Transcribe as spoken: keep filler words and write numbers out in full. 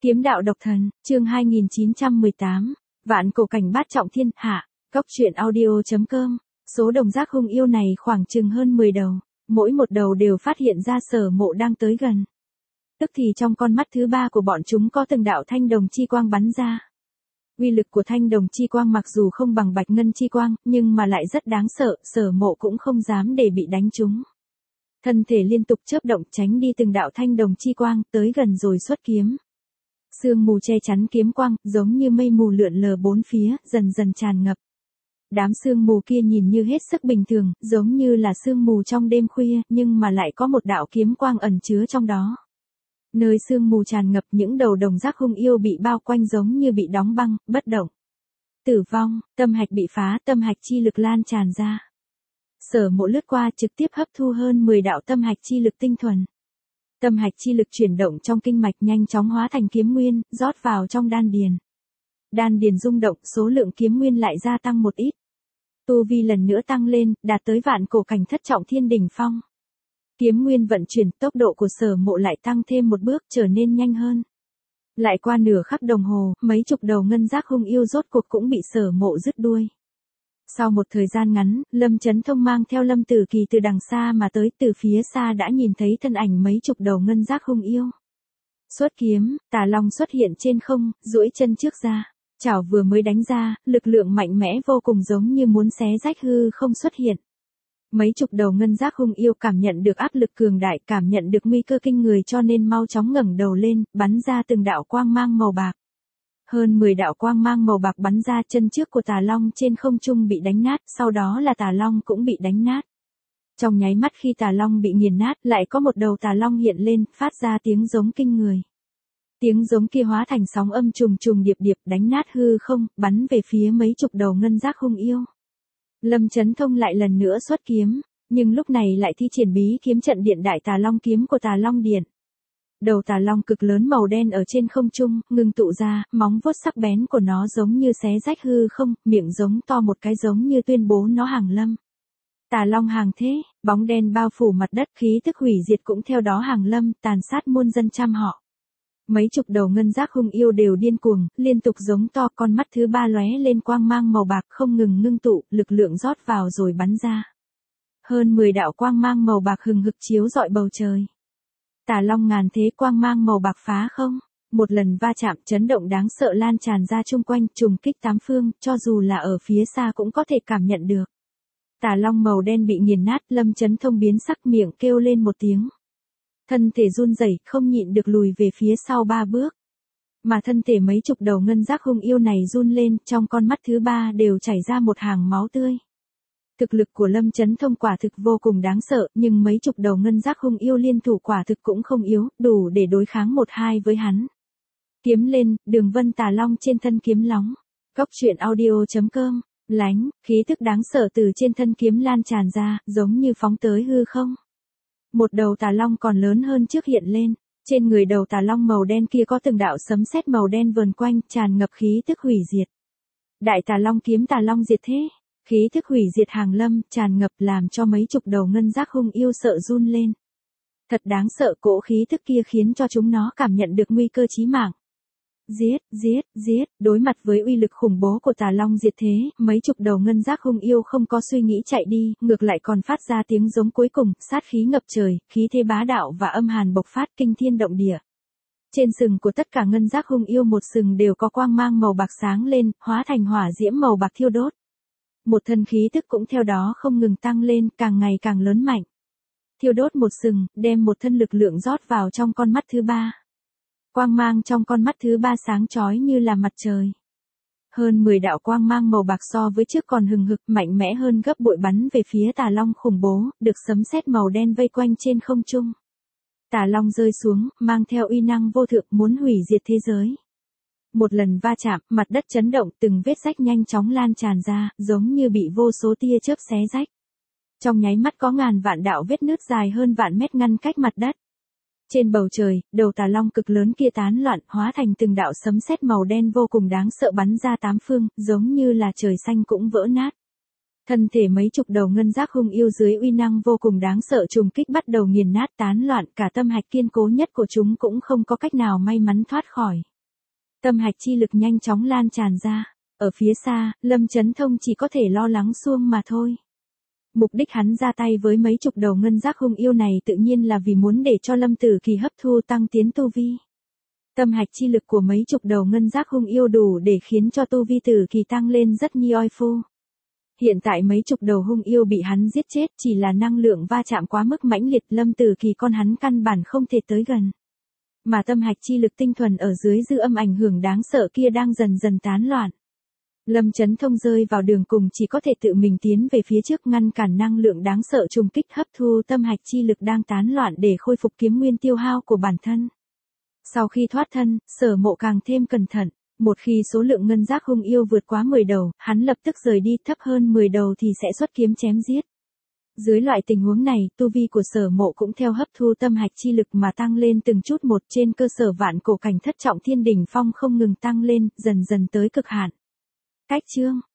Kiếm đạo độc thần, chương hai nghìn chín trăm mười tám, vạn cổ cảnh bát trọng thiên hạ, góc truyện audio.com, số đồng giác hung yêu này khoảng chừng hơn mười đầu, mỗi một đầu đều phát hiện ra Sở Mộ đang tới gần. Tức thì trong con mắt thứ ba của bọn chúng có từng đạo thanh đồng chi quang bắn ra. Uy lực của thanh đồng chi quang mặc dù không bằng bạch ngân chi quang, nhưng mà lại rất đáng sợ, Sở Mộ cũng không dám để bị đánh trúng. Thân thể liên tục chớp động tránh đi từng đạo thanh đồng chi quang, tới gần rồi xuất kiếm. Sương mù che chắn kiếm quang, giống như mây mù lượn lờ bốn phía, dần dần tràn ngập. Đám sương mù kia nhìn như hết sức bình thường, giống như là sương mù trong đêm khuya, nhưng mà lại có một đạo kiếm quang ẩn chứa trong đó. Nơi sương mù tràn ngập, những đầu đồng giác hung yêu bị bao quanh giống như bị đóng băng, bất động. Tử vong, tâm hạch bị phá, tâm hạch chi lực lan tràn ra. Sở Mộ lướt qua trực tiếp hấp thu hơn mười đạo tâm hạch chi lực tinh thuần. Tâm hạch chi lực chuyển động trong kinh mạch nhanh chóng hóa thành kiếm nguyên, rót vào trong đan điền. Đan điền rung động, số lượng kiếm nguyên lại gia tăng một ít. Tu vi lần nữa tăng lên, đạt tới vạn cổ cảnh thất trọng thiên đỉnh phong. Kiếm nguyên vận chuyển, tốc độ của Sở Mộ lại tăng thêm một bước, trở nên nhanh hơn. Lại qua nửa khắc đồng hồ, mấy chục đầu ngân giác hung yêu rốt cuộc cũng bị Sở Mộ dứt đuôi. Sau một thời gian ngắn, Lâm Chấn Thông mang theo Lâm Tử Kỳ từ đằng xa mà tới, từ phía xa đã nhìn thấy thân ảnh mấy chục đầu ngân giác hung yêu. Xuất kiếm, Tà Long xuất hiện trên không, duỗi chân trước ra, chảo vừa mới đánh ra, lực lượng mạnh mẽ vô cùng giống như muốn xé rách hư không xuất hiện. Mấy chục đầu ngân giác hung yêu cảm nhận được áp lực cường đại, cảm nhận được nguy cơ kinh người cho nên mau chóng ngẩng đầu lên, bắn ra từng đạo quang mang màu bạc. Hơn mười đạo quang mang màu bạc bắn ra, chân trước của Tà Long trên không trung bị đánh nát, sau đó là Tà Long cũng bị đánh nát. Trong nháy mắt khi Tà Long bị nghiền nát, lại có một đầu Tà Long hiện lên, phát ra tiếng giống kinh người. Tiếng giống kia hóa thành sóng âm trùng trùng điệp điệp, đánh nát hư không, bắn về phía mấy chục đầu ngân giác hung yêu. Lâm Chấn Thông lại lần nữa xuất kiếm, nhưng lúc này lại thi triển bí kiếm trận điện đại Tà Long kiếm của Tà Long Điện. Đầu Tà Long cực lớn màu đen ở trên không trung, ngưng tụ ra, móng vuốt sắc bén của nó giống như xé rách hư không, miệng giống to một cái giống như tuyên bố nó hàng lâm. Tà Long hàng thế, bóng đen bao phủ mặt đất, khí tức hủy diệt cũng theo đó hàng lâm, tàn sát muôn dân trăm họ. Mấy chục đầu ngân giác hung yêu đều điên cuồng, liên tục giống to, con mắt thứ ba lóe lên quang mang màu bạc không ngừng ngưng tụ, lực lượng rót vào rồi bắn ra. Hơn mười đạo quang mang màu bạc hừng hực chiếu rọi bầu trời. Tà Long ngàn thế quang mang màu bạc phá không, một lần va chạm chấn động đáng sợ lan tràn ra chung quanh, trùng kích tám phương, cho dù là ở phía xa cũng có thể cảm nhận được. Tà Long màu đen bị nghiền nát, Lâm Chấn Thông biến sắc, miệng kêu lên một tiếng. Thân thể run rẩy, không nhịn được lùi về phía sau ba bước. Mà thân thể mấy chục đầu ngân giác hung yêu này run lên, trong con mắt thứ ba đều chảy ra một hàng máu tươi. Thực lực của Lâm Chấn Thông quả thực vô cùng đáng sợ, nhưng mấy chục đầu ngân giác hung yêu liên thủ quả thực cũng không yếu, đủ để đối kháng một hai với hắn. Kiếm lên, đường vân Tà Long trên thân kiếm lóng. Góc truyện audio.com, lánh, khí tức đáng sợ từ trên thân kiếm lan tràn ra, giống như phóng tới hư không. Một đầu Tà Long còn lớn hơn trước hiện lên, trên người đầu Tà Long màu đen kia có từng đạo sấm sét màu đen vờn quanh, tràn ngập khí tức hủy diệt. Đại Tà Long kiếm Tà Long diệt thế. Khí thức hủy diệt hàng lâm, tràn ngập làm cho mấy chục đầu ngân giác hung yêu sợ run lên. Thật đáng sợ, cỗ khí thức kia khiến cho chúng nó cảm nhận được nguy cơ chí mạng. Giết, giết, giết, đối mặt với uy lực khủng bố của Tà Long diệt thế, mấy chục đầu ngân giác hung yêu không có suy nghĩ chạy đi, ngược lại còn phát ra tiếng giống cuối cùng, sát khí ngập trời, khí thế bá đạo và âm hàn bộc phát kinh thiên động địa. Trên sừng của tất cả ngân giác hung yêu một sừng đều có quang mang màu bạc sáng lên, hóa thành hỏa diễm màu bạc thiêu đốt. Một thân khí tức cũng theo đó không ngừng tăng lên, càng ngày càng lớn mạnh. Thiêu đốt một sừng, đem một thân lực lượng rót vào trong con mắt thứ ba. Quang mang trong con mắt thứ ba sáng chói như là mặt trời. Hơn mười đạo quang mang màu bạc so với trước còn hừng hực, mạnh mẽ hơn gấp bội bắn về phía Tà Long khủng bố, được sấm sét màu đen vây quanh trên không trung. Tà Long rơi xuống, mang theo uy năng vô thượng muốn hủy diệt thế giới. Một lần va chạm, mặt đất chấn động, từng vết rách nhanh chóng lan tràn ra, giống như bị vô số tia chớp xé rách. Trong nháy mắt có ngàn vạn đạo vết nứt dài hơn vạn mét ngăn cách mặt đất. Trên bầu trời, đầu Tà Long cực lớn kia tán loạn, hóa thành từng đạo sấm sét màu đen vô cùng đáng sợ bắn ra tám phương, giống như là trời xanh cũng vỡ nát. Thân thể mấy chục đầu ngân giác hung yêu dưới uy năng vô cùng đáng sợ trùng kích bắt đầu nghiền nát tán loạn, cả tâm hạch kiên cố nhất của chúng cũng không có cách nào may mắn thoát khỏi. Tâm hạch chi lực nhanh chóng lan tràn ra. Ở phía xa, Lâm Chấn Thông chỉ có thể lo lắng xuông mà thôi. Mục đích hắn ra tay với mấy chục đầu ngân giác hung yêu này tự nhiên là vì muốn để cho Lâm Tử Kỳ hấp thu tăng tiến tu vi. Tâm hạch chi lực của mấy chục đầu ngân giác hung yêu đủ để khiến cho tu vi Tử Kỳ tăng lên rất nhi oi phu. Hiện tại mấy chục đầu hung yêu bị hắn giết chết chỉ là năng lượng va chạm quá mức mãnh liệt, Lâm Tử Kỳ con hắn căn bản không thể tới gần. Mà tâm hạch chi lực tinh thuần ở dưới dư âm ảnh hưởng đáng sợ kia đang dần dần tán loạn. Lâm Chấn Thông rơi vào đường cùng chỉ có thể tự mình tiến về phía trước ngăn cản năng lượng đáng sợ trùng kích hấp thu tâm hạch chi lực đang tán loạn để khôi phục kiếm nguyên tiêu hao của bản thân. Sau khi thoát thân, Sở Mộ càng thêm cẩn thận, một khi số lượng ngân giác hung yêu vượt quá mười đầu, hắn lập tức rời đi, thấp hơn mười đầu thì sẽ xuất kiếm chém giết. Dưới loại tình huống này, tu vi của Sở Mộ cũng theo hấp thu tâm hạch chi lực mà tăng lên từng chút một, trên cơ sở vạn cổ cảnh thất trọng thiên đỉnh phong không ngừng tăng lên, dần dần tới cực hạn. Cách chương